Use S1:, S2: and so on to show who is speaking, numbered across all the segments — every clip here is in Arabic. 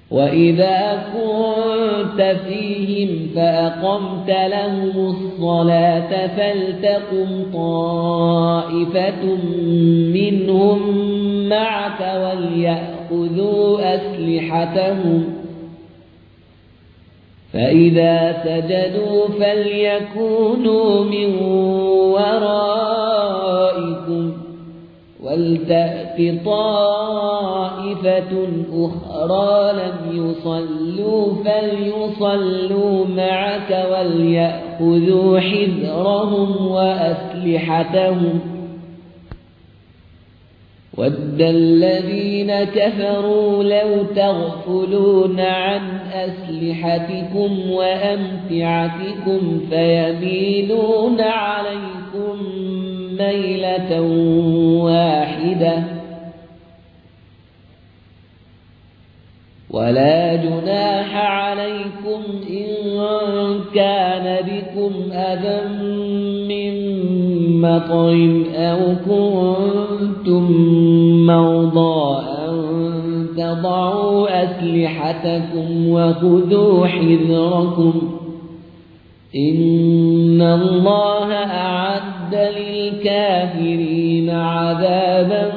S1: وإذا كنت فيهم فأقمت لهم الصلاة فلتقم طائفة منهم معك وليأخذوا أسلحتهم فإذا سجدوا فليكونوا من ورائكم ولتأت طائفة أخرى لم يصلوا فليصلوا معك وليأخذوا حذرهم وأسلحتهم ود الذين كفروا لو تغفلون عن أسلحتكم وأمتعتكم فيميلون عليكم ميلة واحدة ولا جناح عليكم إن كان بكم أذى من مطر أو كنتم مرضى أن تضعوا أسلحتكم وخذوا حذركم إن الله أعد للكافرين عذابا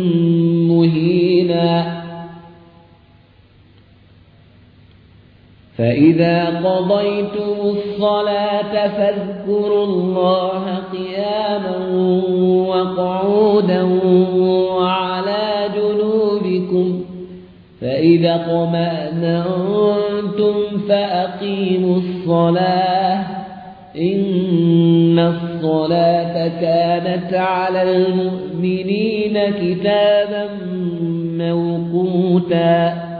S1: مهينا فإذا قضيتم الصلاة فاذكروا الله قياما وقعودا وعلى جنوبكم فإذا اطمأننتم فأقيموا الصلاة إن الصلاة كانت على المؤمنين كتابا موقوتا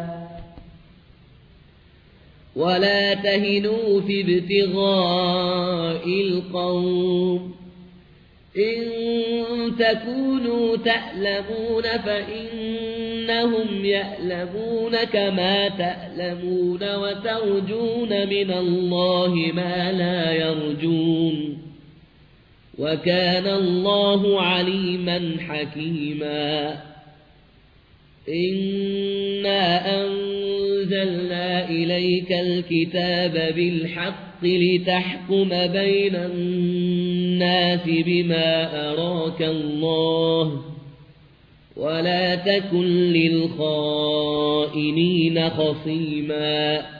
S1: ولا تهنوا في ابتغاء القوم إن تكونوا تألمون فإنهم يألمون كما تألمون وترجون من الله ما لا يرجون وكان الله عليما حكيما إنا أنزلنا إليك الكتاب بالحق لتحكم بين الناس بما أراك الله ولا تكن للخائنين خصيما